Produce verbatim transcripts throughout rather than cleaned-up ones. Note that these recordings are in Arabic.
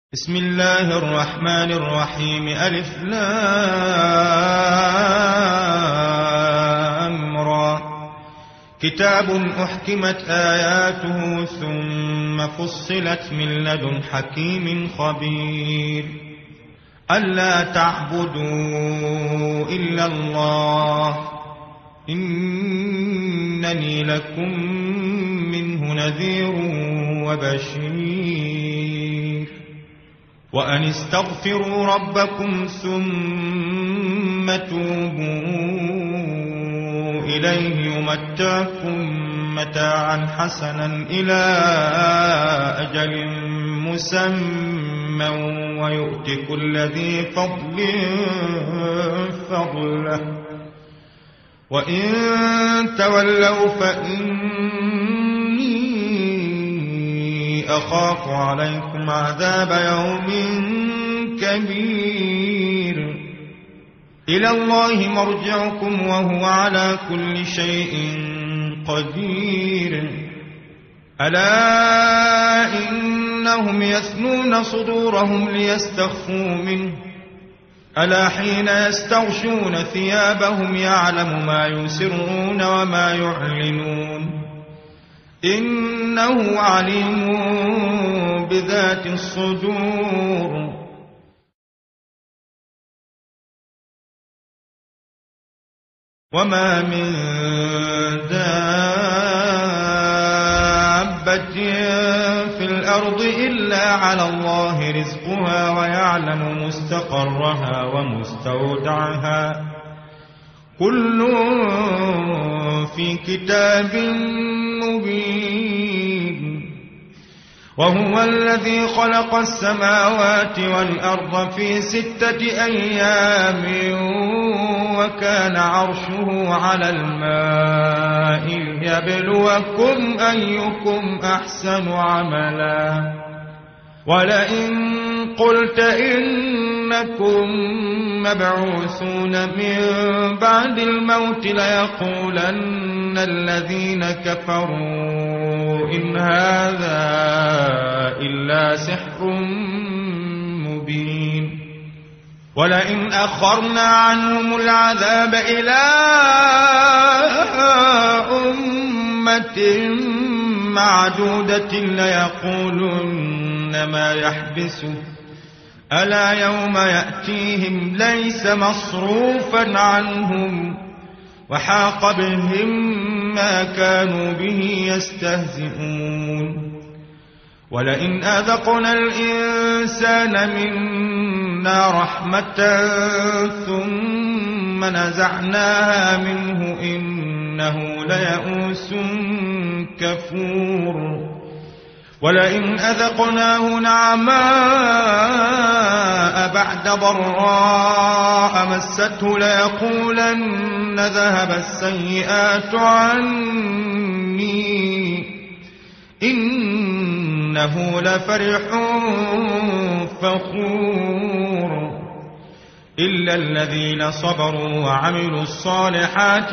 بسم الله الرحمن الرحيم. ألف لام را. كتاب أحكمت آياته ثم فصلت من لدن حكيم خبير. ألا تعبدوا إلا الله إنني لكم منه نذير وبشير. وأن استغفروا ربكم ثم توبوا إليه يمتعكم متاعا حسنا إلى أجل مسمى ويؤت كل ذي فضل فضله. وإن تولوا فإني أخاف عليكم عذاب يوم كبير. إلى الله مرجعكم وهو على كل شيء قدير. ألا إنهم يثنون صدورهم ليستخفوا منه ألا حين يستغشون ثيابهم يعلم ما يسرون وما يعلنون إنه عليم بذات الصدور. وما من دابة في الأرض إلا على الله رزقها ويعلم مستقرها ومستودعها كل في كتاب مبين. وهو الذي خلق السماوات والأرض في ستة أيام وكان عرشه على الماء ليبلوكم أيكم أحسن عملا. ولئن قلت إنكم مبعوثون من بعد الموت ليقولن الذين كفروا إن هذا إلا سحر مبين. ولئن أخرنا عنهم العذاب إلى أمة معدودة ليقولن ما يحبسه ألا يوم يأتيهم ليس مصروفا عنهم وحاق بهم ما كانوا به يستهزئون. ولئن أذقنا الإنسان منا رحمة ثم نزعناها منه إنه ليئوس كفور. ولئن أذقناه نعماء بعد ضراء مسته ليقولن ذهب السيئات عني إنه لفرح فخور. إلا الذين صبروا وعملوا الصالحات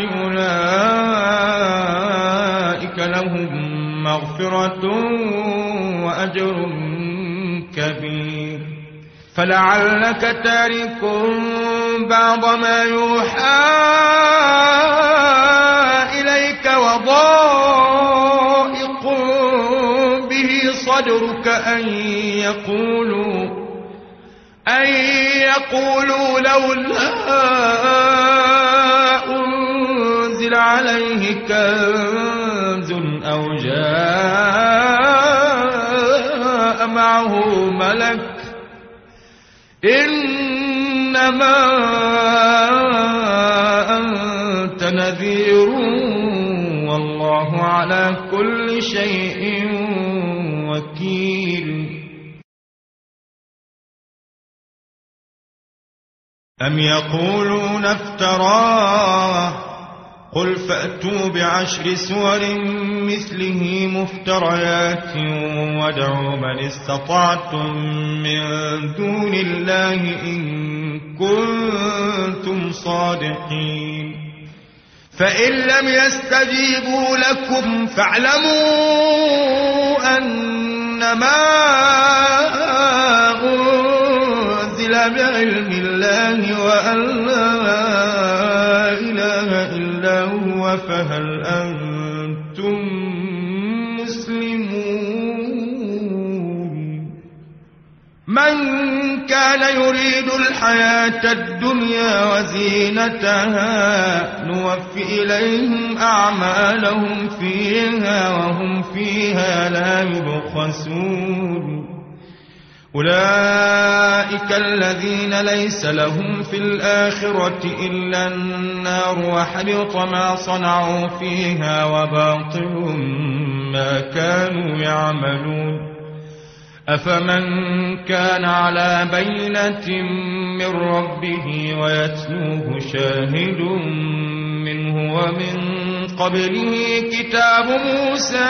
أولئك لهم مغفرة وأجر كبير. فلعلك تارك بعض ما يوحى إليك وضائق به صدرك أن يقولوا أن يقولوا لولا أنزل عليه كنز أو جاء معه ملك إنما أنت نذير والله على كل شيء وكيل. أم يقولون افتراه قل فأتوا بعشر سور مثله مفتريات وادعوا من استطعتم من دون الله إن كنتم صادقين. فإن لم يستجيبوا لكم فاعلموا أن إنما أنزل بعلم الله وأن لا إله إلا هو فهل أنتم مسلمون. من كان يريد الحياة الدنيا وزينتها نوفي إليهم أعمالهم فيها وهم فيها لا يبخسون. أولئك الذين ليس لهم في الآخرة إلا النار وحبط ما صنعوا فيها وباطل ما كانوا يعملون. أفمن كان على بينة من ربه ويتلوه شاهد منه ومن قبله كتاب موسى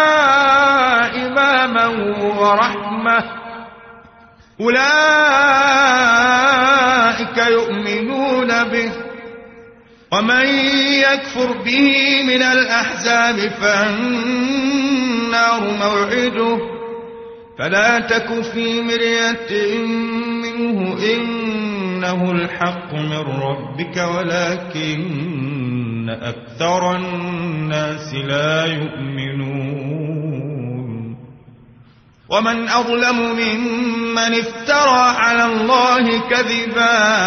إماما ورحمة أولئك يؤمنون به. ومن يكفر به من الأحزاب فالنار موعده فلا تك في مرية منه إنه الحق من ربك ولكن أكثر الناس لا يؤمنون. ومن أظلم ممن افترى على الله كذبا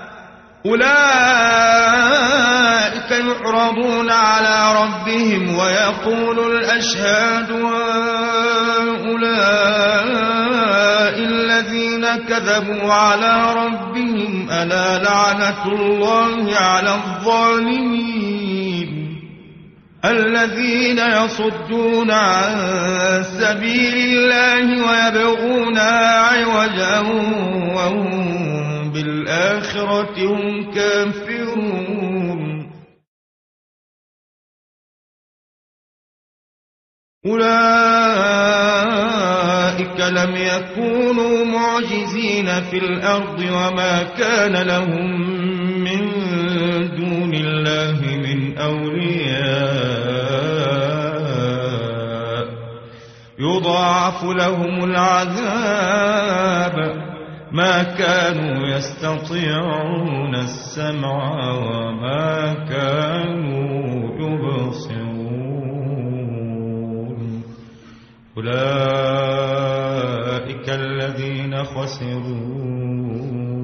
أولئك يعرضون على ربهم ويقول الأشهاد هؤلاء الذين كذبوا على ربهم ألا لعنة الله على الظالمين الذين يصدون عن سبيل الله ويبغونها عوجا وهم بالآخرة هم كافرون. أولئك لم يكونوا معجزين في الأرض وما كان لهم من دون الله من أولياء يضاعف لهم العذاب ما كانوا يستطيعون السمع وما كانوا يبصرون. أولئك الذين خسروا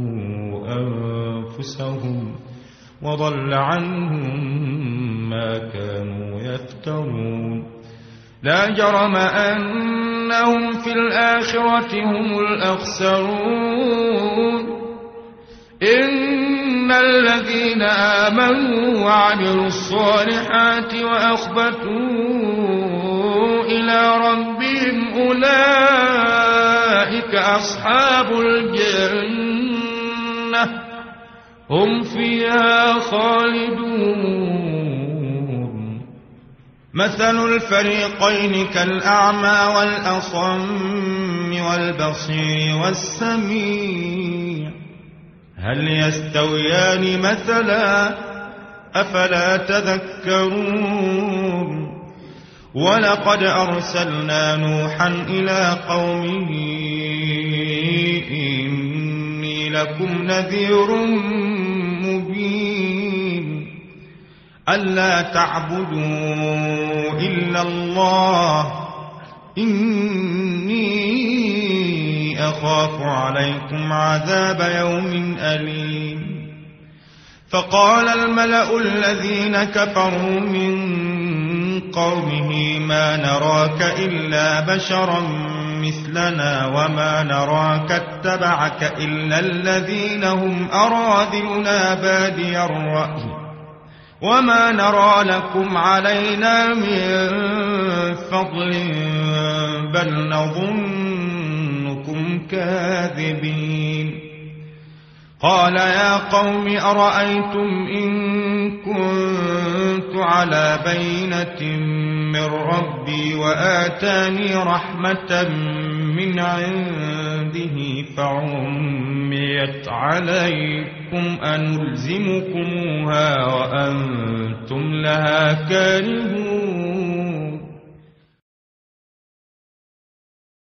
أنفسهم وضل عنهم ما كانوا يفترون. لا جرم أنهم في الآخرة هم الأخسرون. إن الذين آمنوا وعملوا الصالحات وأخبتوا إلى ربهم أولئك أصحاب الجنة هم فيها خالدون. مثل الفريقين كالأعمى والأصم والبصير والسميع هل يستويان مثلا أفلا تذكرون. ولقد أرسلنا نوحا إلى قومه إني لكم نذير مبين ألا تعبدوا إلا الله إني أخاف عليكم عذاب يوم أليم. فقال الملأ الذين كفروا من قومه ما نراك إلا بشرا مثلنا وما نراك اتبعك إلا الذين هم أراذلنا بادي الرأي وما نرى لكم علينا من فضل بل نظنكم كاذبين. قال يا قوم أرأيتم إن كنت على بينة من ربي وآتاني رحمة من عنده فعميت عليكم أنلزمكموها وأنتم لها كارهون.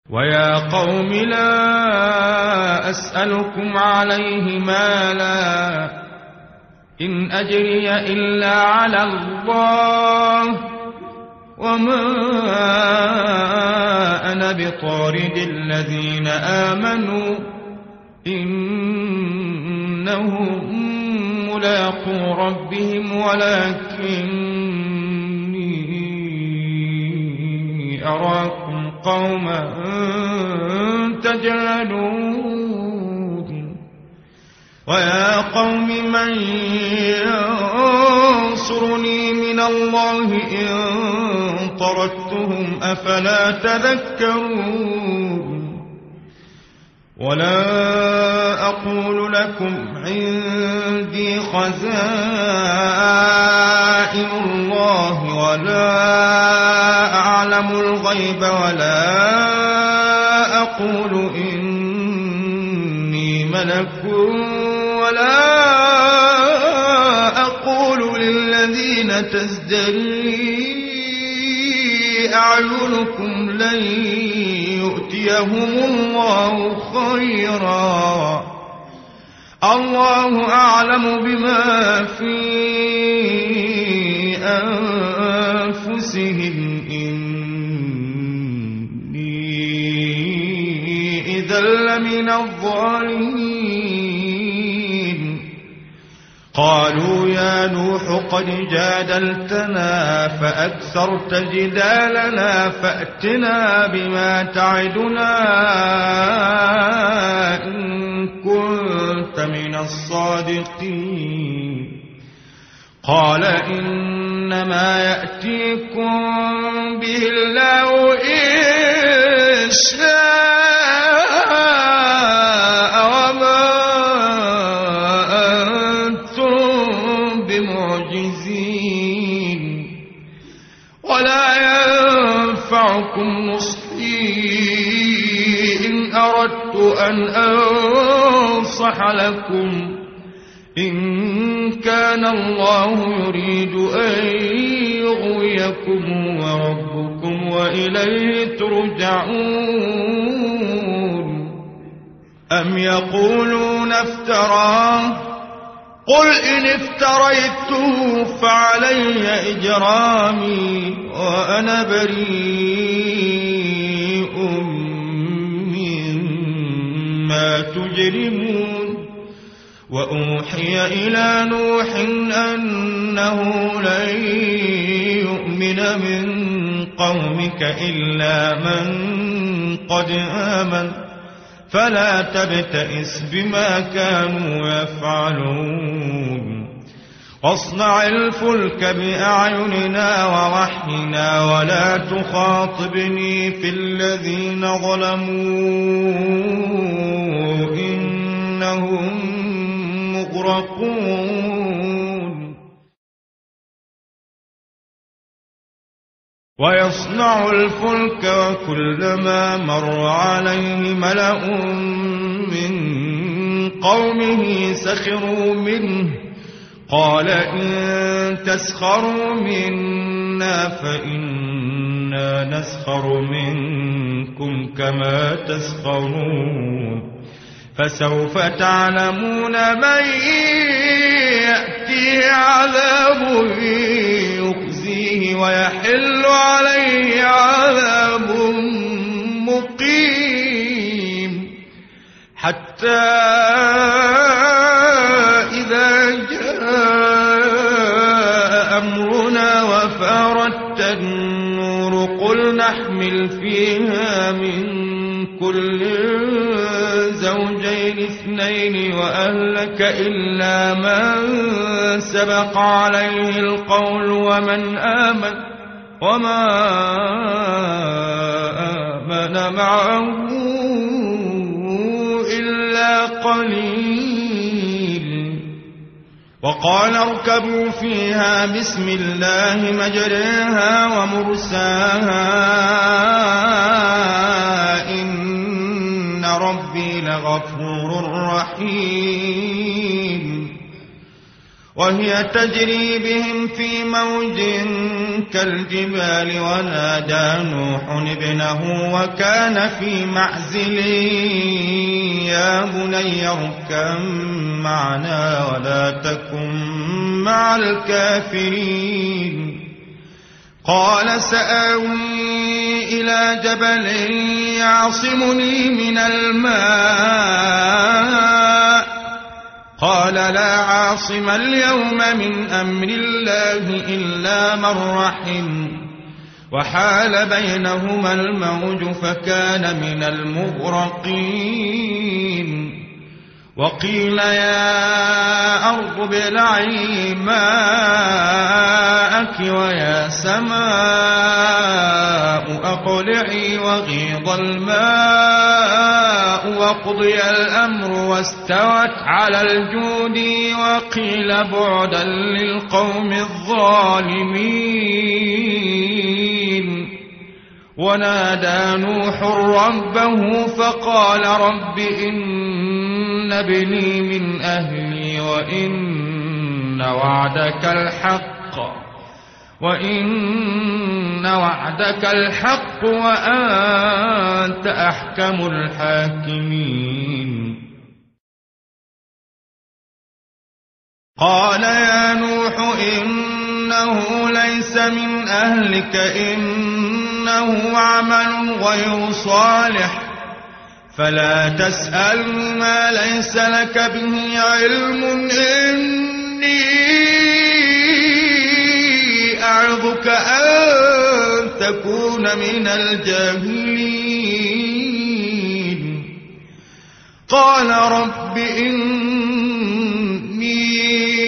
ويا قوم لا أسألكم عليه مالا إن أجري إلا على الله وما أنا بطارد الذين آمنوا إنهم ملاقو ربهم ولكني أراكم قوما تجهلون ويا قوم من ينصرني من الله إن طردتهم أفلا تذكرون ولا أقول لكم عندي خزائن الله ولا أعلم الغيب ولا أقول إني ملك ولا أقول للذين تزدري أعينكم لن يؤتيهم الله خيرا الله أعلم بما في أنفسهم إني إذا لمن الظالمين قالوا يا نوح قد جادلتنا فأكثرت جدالنا فأتنا بما تعدنا إن كنت من الصادقين قال إنما يأتيكم به الله إن شاء وما ولا ينفعكم نصحي إن أردت أن أنصح لكم إن كان الله يريد أن يغويكم وربكم وإليه ترجعون أم يقولون افتراه قل إن افتريته فعلي إجرامي وأنا بريء مما تجرمون وأوحي إلى نوح أنه لن يؤمن من قومك إلا من قد آمن فلا تبتئس بما كانوا يفعلون واصنع الفلك بأعيننا ووحينا ولا تخاطبني في الذين ظلموا إنهم مغرقون ويصنع الفلك وكلما مر عليه ملأ من قومه سخروا منه قال إن تسخروا منا فإنا نسخر منكم كما تسخرون فسوف تعلمون من يأتيه عذاب يخزيه ويحل عليه عذاب مقيم حتى إذا جاء أمرنا وفارت النور قل نحمل فيها من كل زوجين اثنين وأهلك إلا من سبق عليه القول ومن آمن وما آمن معه إلا قليل وقال اركبوا فيها بسم الله مجريها ومرساها إن ربي لغفور رحيم وهي تجري بهم في موج كالجبال ونادى نوح ابنه وكان في معزل يا بني اركب معنا ولا تكن مع الكافرين قال سآوي إلى جبل يعصمني من الماء قال لا عاصم اليوم من أمر الله إلا من رحم وحال بينهما الموج فكان من المغرقين وقيل يا أرض ابلعي ماءك ويا سماء أقلعي وغيض الماء وقضي الأمر واستوت على الجود وقيل بعدا للقوم الظالمين ونادى نوح ربه فقال رب إن ابني من أهلي وإن وعدك الحق وإن وعدك الحق وأنت أحكم الحاكمين قال يا نوح إنه ليس من أهلك إنه عمل غير صالح فلا تسأل ما ليس لك به علم إني أعظك أن تكون من الجاهلين قال رب إني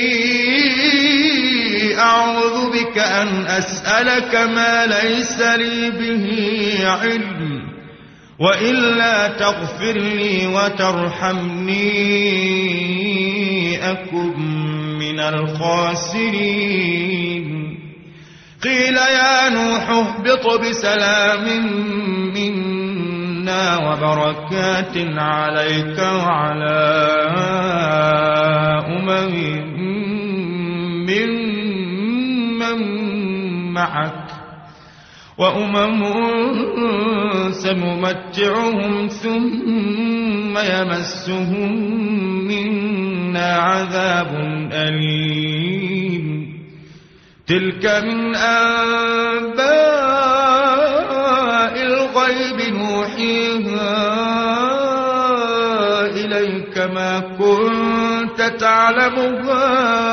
أعوذ بك أن أسألك ما ليس لي به علم وإلا تغفر لي وترحمني أكن من الخاسرين قيل يا نوح اهبط بسلام منا وبركات عليك وعلى أمم ممن معك وأمم سنمتعهم ثم يمسهم منا عذاب أليم تلك من أنباء الغيب نوحيها إليك ما كنت تعلمها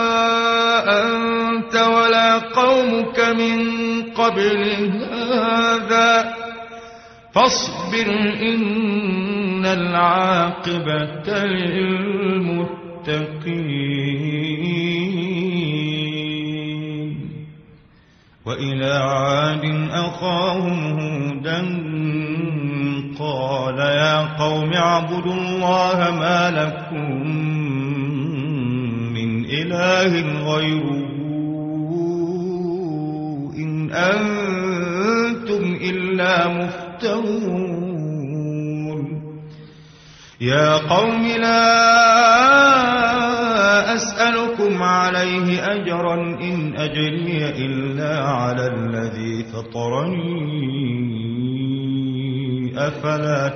أنت ولا قومك من قبل هذا فاصبر إن العاقبة للمتقين وإلى عاد أخاهم هودا قال يا قوم اعبدوا الله ما لكم من إله غيره إن أنتم إلا مفترون يا قوم لا أسألكم عليه أجرا إن أجري إلا على الذي فطرني أفلا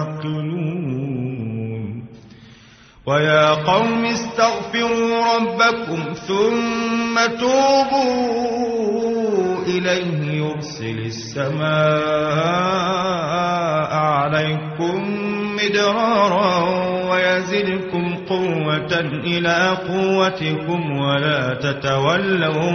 تعقلون ويا قوم استغفروا ربكم ثم توبوا إليه يرسل السماء عليكم مدرارا ويزدكم قوة إلى قوتكم ولا تتولوا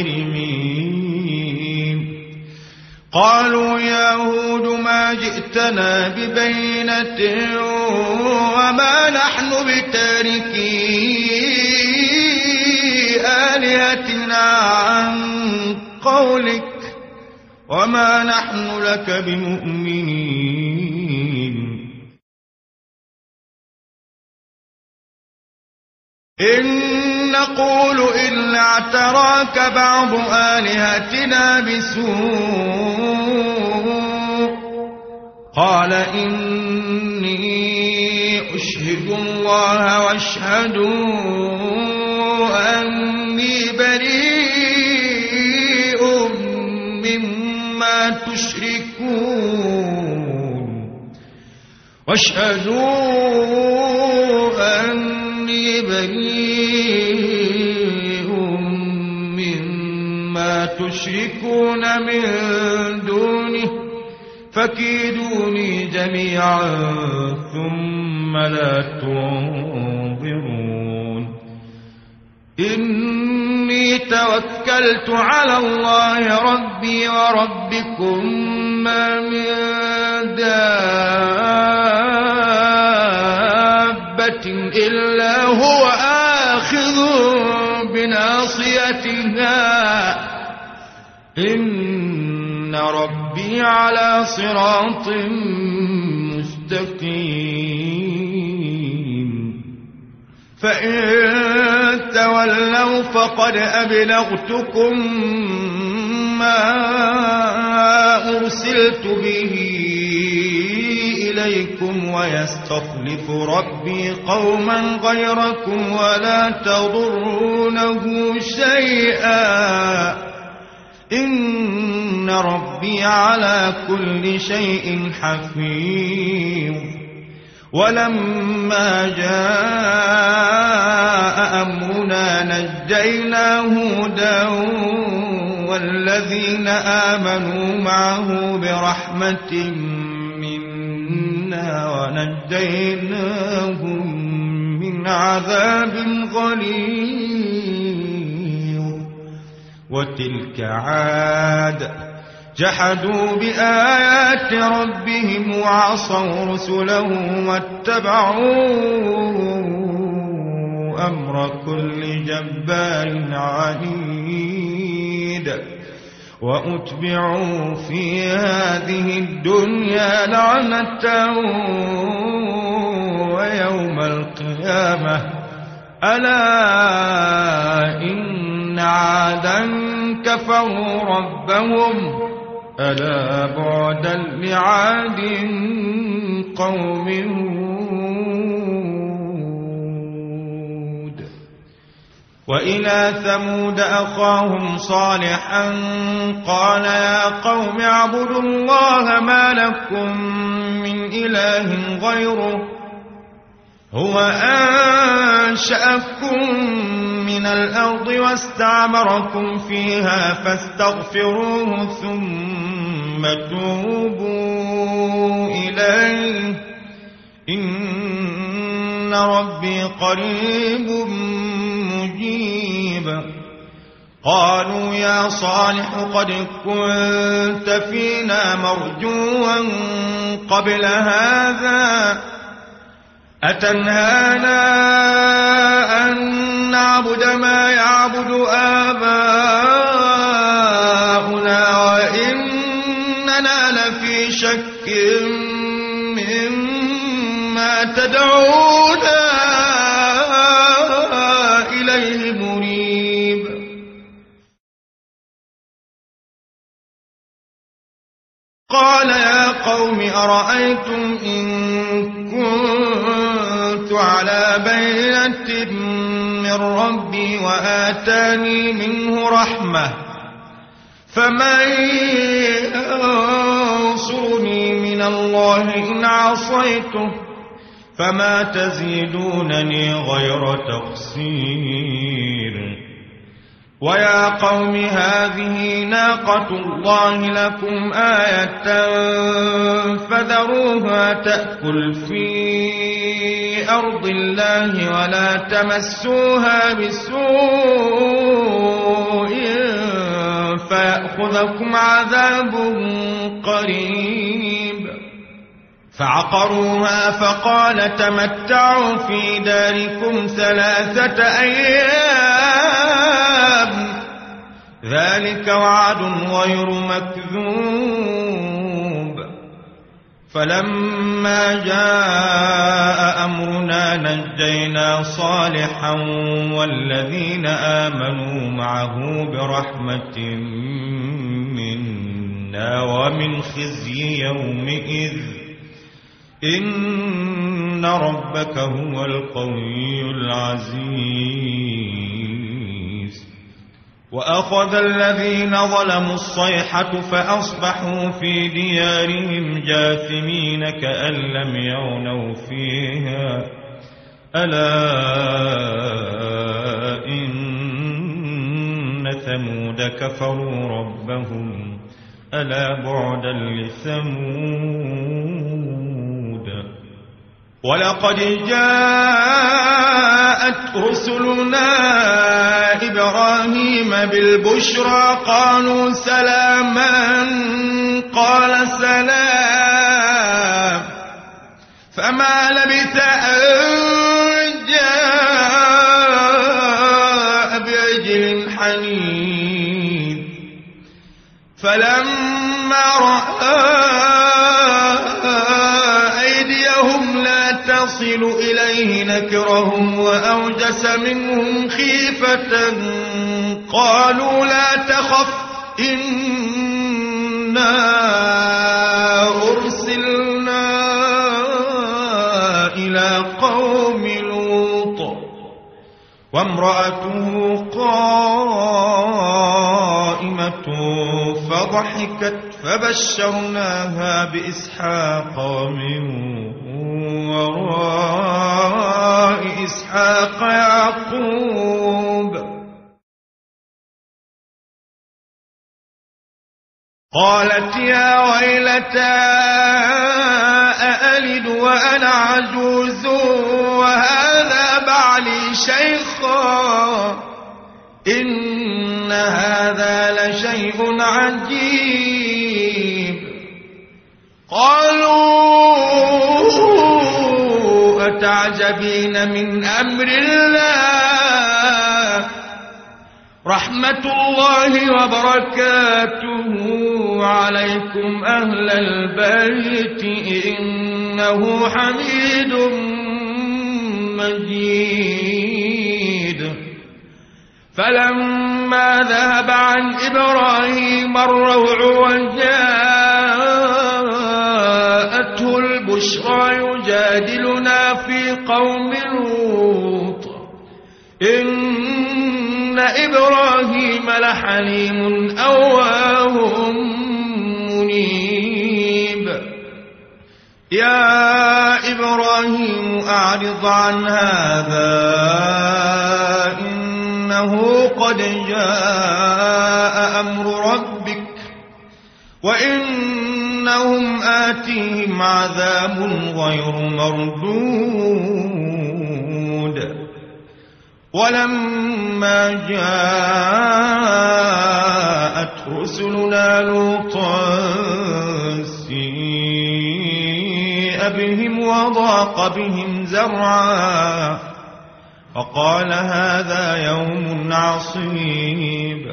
مجرمين قالوا يا هود ما جئتنا ببينة وما نحن بتاركي آلهتنا عن قولك وما نحن لك بمؤمنين إن نقول إلا اعتراك بعض آلهتنا بسوء قال إني أشهد الله واشهدوا أن واشهدوا أني بريء مما تشركون من دونه فكيدوني جميعا ثم لا تنظرون إني توكلت على الله ربي وربكم ما من دابة إلا هو آخذ بناصيتها إن ربي على صراط مستقيم فإن تولوا فقد أبلغتكم ما أرسلت به إليكم ويستخلف ربي قوما غيركم ولا تضرونه شيئا إن ربي على كل شيء حفيظ ولما جاء أمرنا نجينا هودا والذين آمنوا معه برحمة منا ونجيناهم من عذاب غليظ وتلك عاد جحدوا بآيات ربهم وعصوا رسله واتبعوا أمر كل جبار عنيد وأتبعوا في هذه الدنيا لعنة ويوم القيامة ألا إن عادا كفروا ربهم ألا بعدا لعاد قوم هود وإلى ثمود أخاهم صالحا قال يا قوم اعبدوا الله ما لكم من إله غيره هو أنشأكم من الأرض واستعمركم فيها فاستغفروه ثم توبوا إليه إن ربي قريب مجيب قالوا يا صالح قد كنت فينا مرجوا قبل هذا أتنهانا أن نعبد ما يعبد آباؤنا وإننا لفي شك مما تدعونا إليه مريب قال يا قوم أرأيتم إن كنت على بينة من ربي وآتاني منه رحمة فمن ينصرني من الله إن عصيته فما تزيدونني غير تقصير ويا قوم هذه ناقة الله لكم آية فذروها تأكل في أرض الله ولا تمسوها بسوء فيأخذكم عذاب قريب فعقروها فقال تمتعوا في داركم ثلاثة أيام ذلك وعد غير مكذوب فلما جاء أمرنا نجينا صالحا والذين آمنوا معه برحمة منا ومن خزي يومئذ إن ربك هو القوي العزيز وأخذ الذين ظلموا الصيحة فأصبحوا في ديارهم جاثمين كأن لم يغنوا فيها ألا إن ثمود كفروا ربهم ألا بعدا لثمود ولقد جاءت رسلنا إبراهيم بالبشرى قالوا سلاما قال سلام فما لبث أن جاء بعجل حنيذ فلما رأى أيديهم لا تصل إليه نكرهم وأوجس منهم خيفة قالوا لا تخف إنا أرسلنا إلى قوم لوط وامرأته قائمة فضحكت فبشرناها بإسحاق ومن وراء إسحاق يعقوب قالت يا ويلتى أألد وأنا عجوز وهذا بعلي شيخا إن هذا لشيء عجيب قالوا أتعجبين من أمر الله رحمة الله وبركاته عليكم أهل البيت إنه حميد مجيد فلما ذهب عن إبراهيم الروع وجاءته البشرى يجادلنا في قوم لوط إن إبراهيم لحليم أواه منيب يا إبراهيم أعرض عن هذا إنه قد جاء أمر ربك وإنهم آتيهم عذاب غير مردود ولما جاءت رسلنا لوطا سيء بهم وضاق بهم زرعا فقال هذا يوم عصيب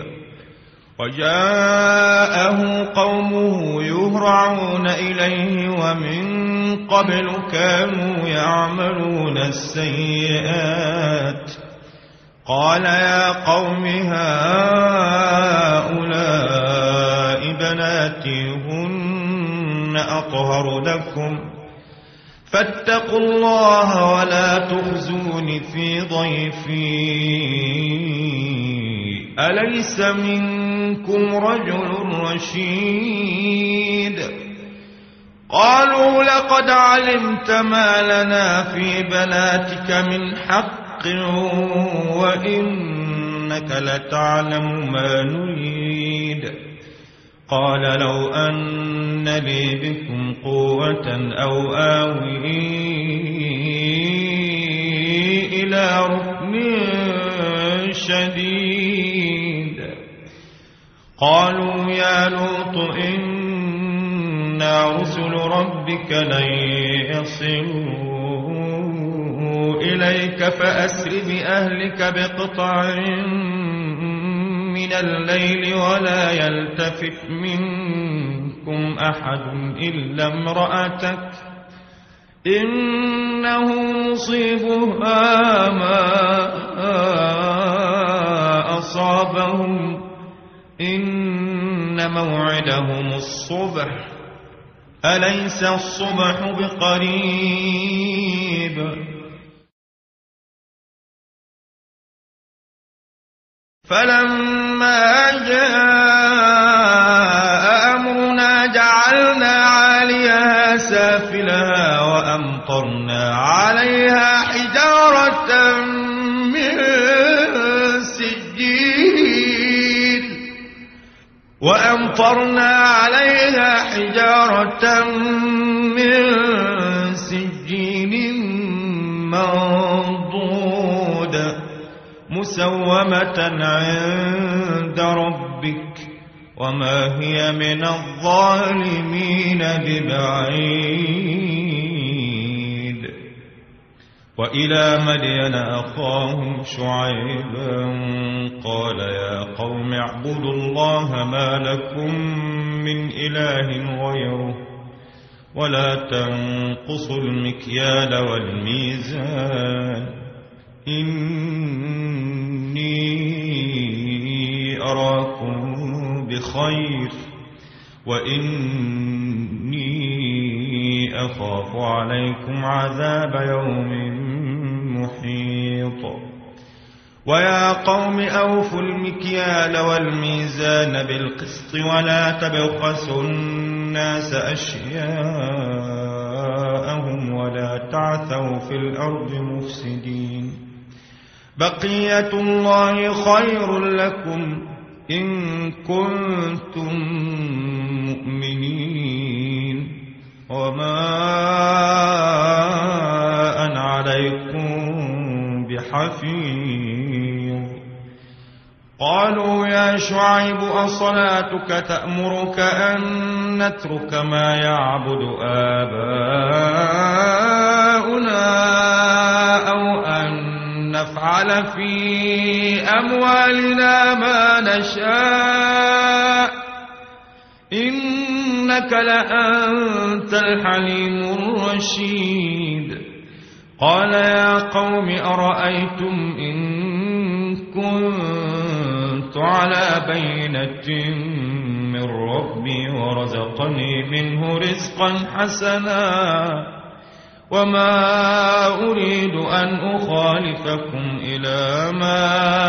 وجاءه قومه يهرعون إليه ومن قبل كانوا يعملون السيئات قال يا قوم هؤلاء بناتي هن أطهر لكم فاتقوا الله ولا تخزون في ضيفي أليس منكم رجل رشيد قالوا لقد علمت ما لنا في بناتك من حق وإنك لتعلم ما نريد قال لو أن لي بكم قوة أو آوي إلى ركن شديد قالوا يا لوط إنا رسل ربك لن يصلوا إليك فأسر بأهلك بقطع من الليل ولا يلتفت منكم أحد إلا امرأتك إنه مصيبها ما أصابهم إن موعدهم الصبح أليس الصبح بقريب فلما جاء أمرنا جعلنا عاليها سافلها وأمطرنا عليها حجارة من سجيل وأمطرنا عليها حجارة من سجيل منضود مسومة عند ربك وما هي من الظالمين ببعيد. وإلى مدين أخاهم شعيبا قال يا قوم اعبدوا الله ما لكم من إله غيره ولا تنقصوا المكيال والميزان إني أراكم بخير وإني أخاف عليكم عذاب يوم محيط. ويا قوم أوفوا المكيال والميزان بالقسط ولا تبخسوا الناس أشياءهم ولا تعثوا في الأرض مفسدين. بقية الله خير لكم إن كنتم مؤمنين وما أنا عليكم بحفيظ. قالوا يا شعيب أصلاتك تأمرك أن نترك ما يعبد آباؤنا أو أن نفعل في أموالنا ما نشاء إنك لأنت الحليم الرشيد. قال يا قوم أرأيتم إن كنت على بينة من ربي ورزقني منه رزقا حسنا وما أريد أن أخالفكم إلى ما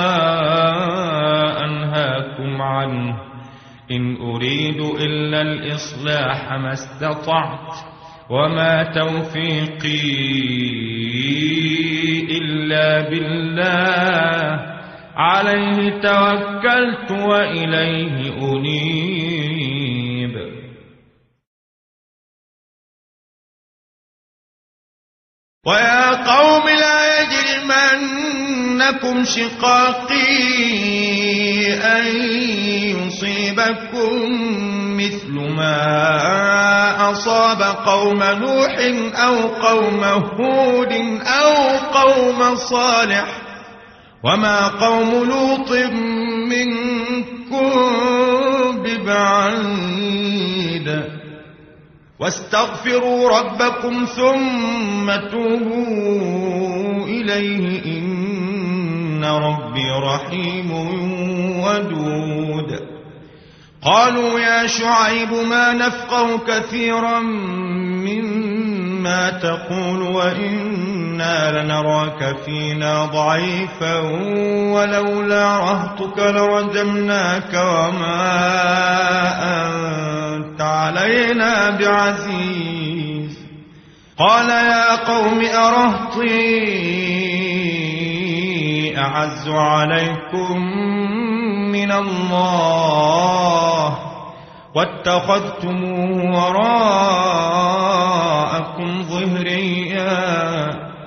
أنهاكم عنه إن أريد إلا الإصلاح ما استطعت وما توفيقي إلا بالله عليه توكلت وإليه أنيب. ويا قوم لا يجرمنكم شقاقي أن يصيبكم مثل ما أصاب قوم نوح أو قوم هود أو قوم صالح وما قوم لوط منكم ببعيد. واستغفروا ربكم ثم توبوا إليه إن ربي رحيم ودود. قالوا يا شعيب ما نفقه كثيرا مما تقول وإنا لنراك فينا ضعيفا ولولا رهطك لرجمناك وما أنت علينا بعزيز. قال يا قوم أرهطي أعز عليكم من الله واتخذتموه وراءكم ظهريا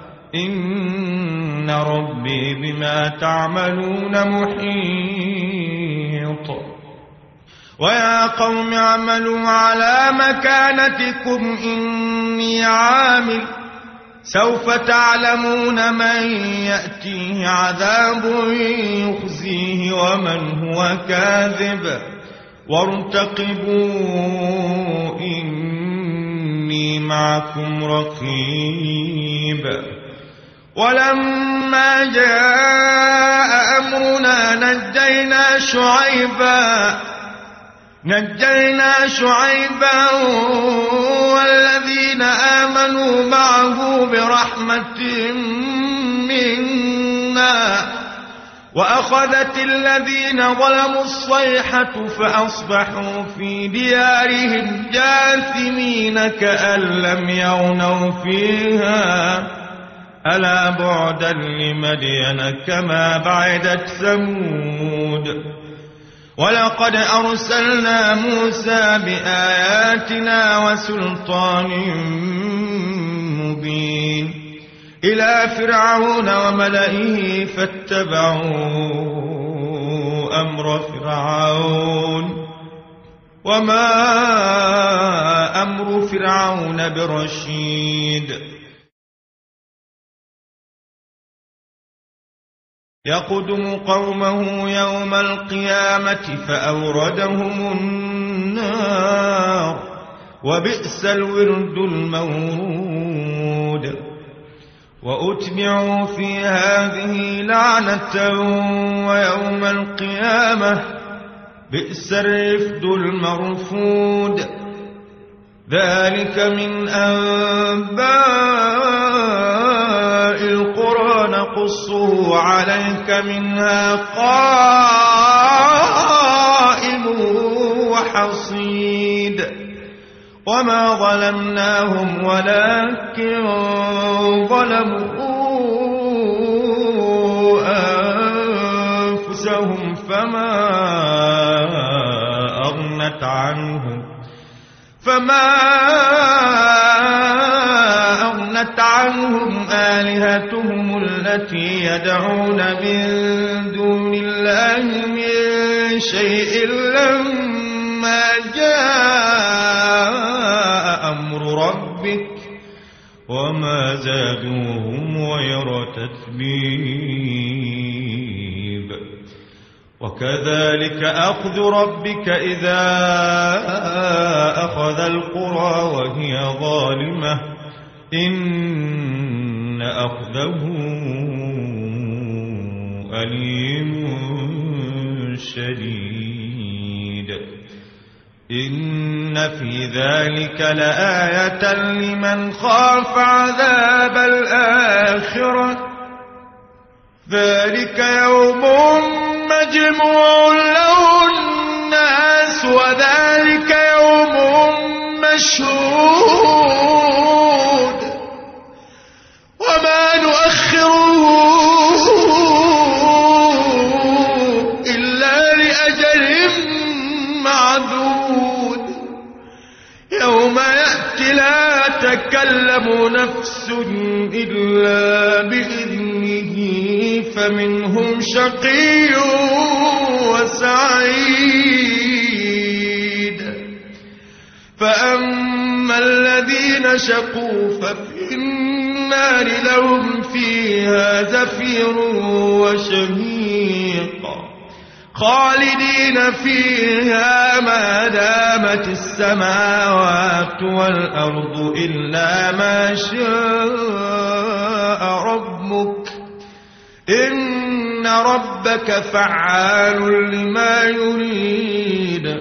إن ربي بما تعملون محيط. ويا قوم اعملوا على مكانتكم إني عامل سوف تعلمون من يأتيه عذاب يخزيه ومن هو كاذب وارتقبوا إني معكم رقيب. ولما جاء أمرنا نجينا شعيبا نجينا شعيبا والذين آمنوا معه برحمة منا وأخذت الذين ظلموا الصيحة فأصبحوا في ديارهم جاثمين كأن لم يغنوا فيها ألا بعدا لمدين كما بعدت ثمود ولقد أرسلنا موسى بآياتنا وسلطان مبين إلى فرعون وملئه فاتبعوا أمر فرعون وما أمر فرعون برشيد يقدم قومه يوم القيامة فأوردهم النار وبئس الورد المورود وأتبعوا في هذه لعنة ويوم القيامة بئس الرفد المرفود ذلك من أنباء القرى نقصه عليك منها قائم وحصيد وما ظلمناهم ولكن ظلموا أنفسهم فما أغنت عنهم فما أغنت عنهم آلهتهم التي يدعون من دون الله من شيء لما جاء أمر ربك وما زادوهم غير تتبيب وكذلك أخذ ربك إذا أخذ القرى وهي ظالمة إن أخذه أليم شديد إن في ذلك لآية لمن خاف عذاب الآخرة ذلك يوم مجموع له الناس وذلك يوم مشهود وما نؤخره إلا لأجل معدود يوم يأتي لا تكلم نفس إلا بإذنه فمنهم شقي وسعيد فأما الذين شقوا ففي النار لهم فيها زفير وشهيق خالدين فيها ما دامت السماوات والأرض إلا ما شاء ربك إن ربك فعال لما يريد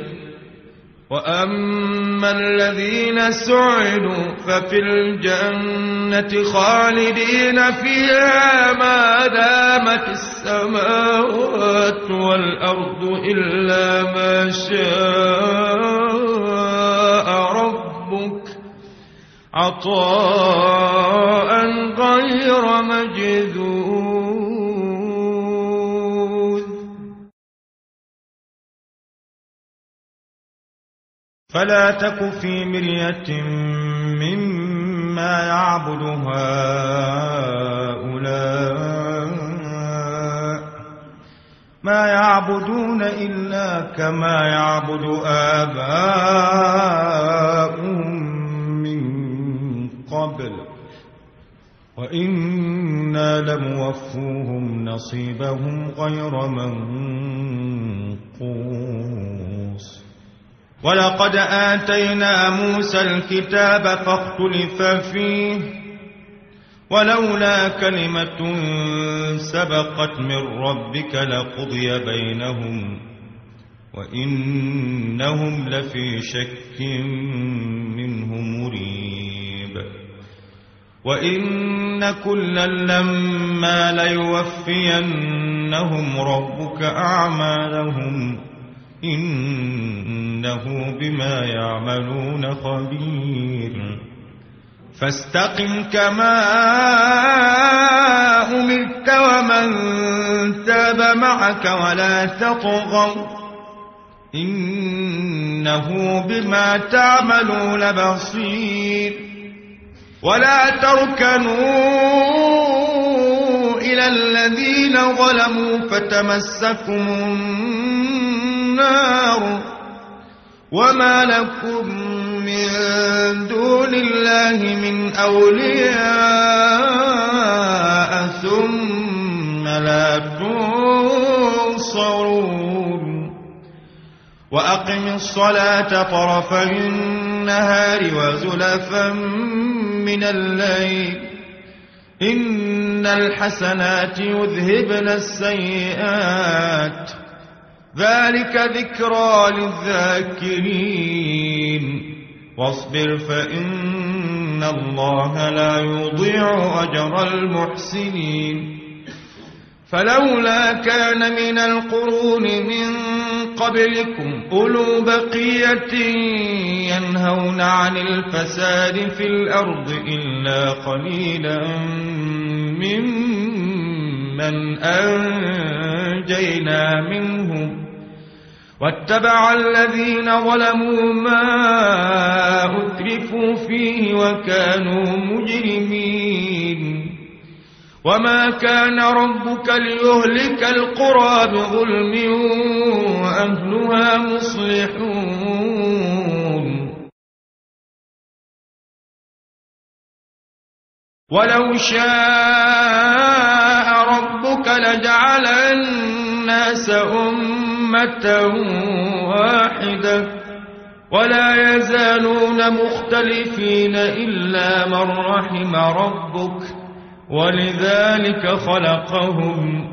وأما الذين سعدوا ففي الجنة خالدين فيها ما دامت السماوات والأرض إلا ما شاء ربك عطاء غير مجذوذ فلا تك في مرية مما يعبد هؤلاء ما يعبدون إلا كما يعبد آباؤهم من قبل وإنا لموفوهم نصيبهم غير منقوص ولقد آتينا موسى الكتاب فاختلف فيه ولولا كلمة سبقت من ربك لقضي بينهم وإنهم لفي شك منه مريب وإن كلا لما ليوفينهم ربك أعمالهم إنه بما يعملون خبير فاستقم كما أمرت ومن تاب معك ولا تطغوا إنه بما تعملون بصير ولا تركنوا إلى الذين ظلموا فتمسكم النار وما لكم من دون الله من أولياء ثم لا تنصرون وأقم الصلاة طرفي النهار وزلفا من الليل إن الحسنات يذهبن السيئات ذلك ذكرى للذاكرين واصبر فإن الله لا يضيع أجر المحسنين فلولا كان من القرون من قبلكم أولو بقية ينهون عن الفساد في الأرض إلا قليلا ممن أنجينا منهم واتبع الذين ظلموا ما أترفوا فيه وكانوا مجرمين وما كان ربك ليهلك القرى بظلم وأهلها مصلحون ولو شاء ربك لجعل الناس أمة واحدة ولا يزالون مختلفين إلا من رحم ربك ولذلك خلقهم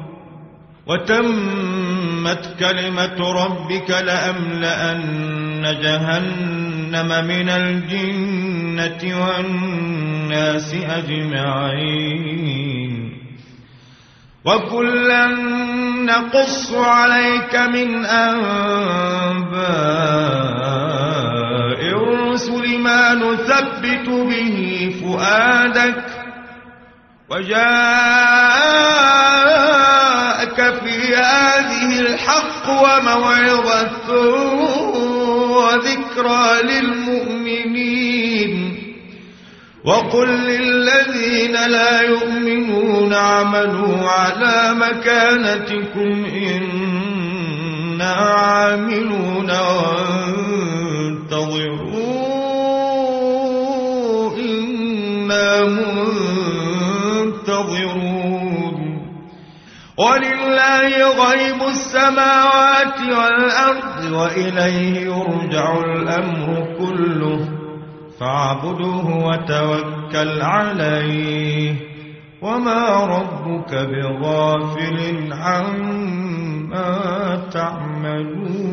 وتمت كلمة ربك لأملأن جهنم من الجنة والناس أجمعين وكلا نقص عليك من أنباء الرسل ما نثبت به فؤادك وجاءك في هذه الحق وموعظة وذكرى للمؤمنين وقل للذين لا يؤمنون اعملوا على مكانتكم إنا عاملون وانتظروا إنا منتظرون ولله غيب السماوات والأرض وإليه يرجع الأمر كله فاعبده وتوكل عليه وما ربك بغافل عما تعملون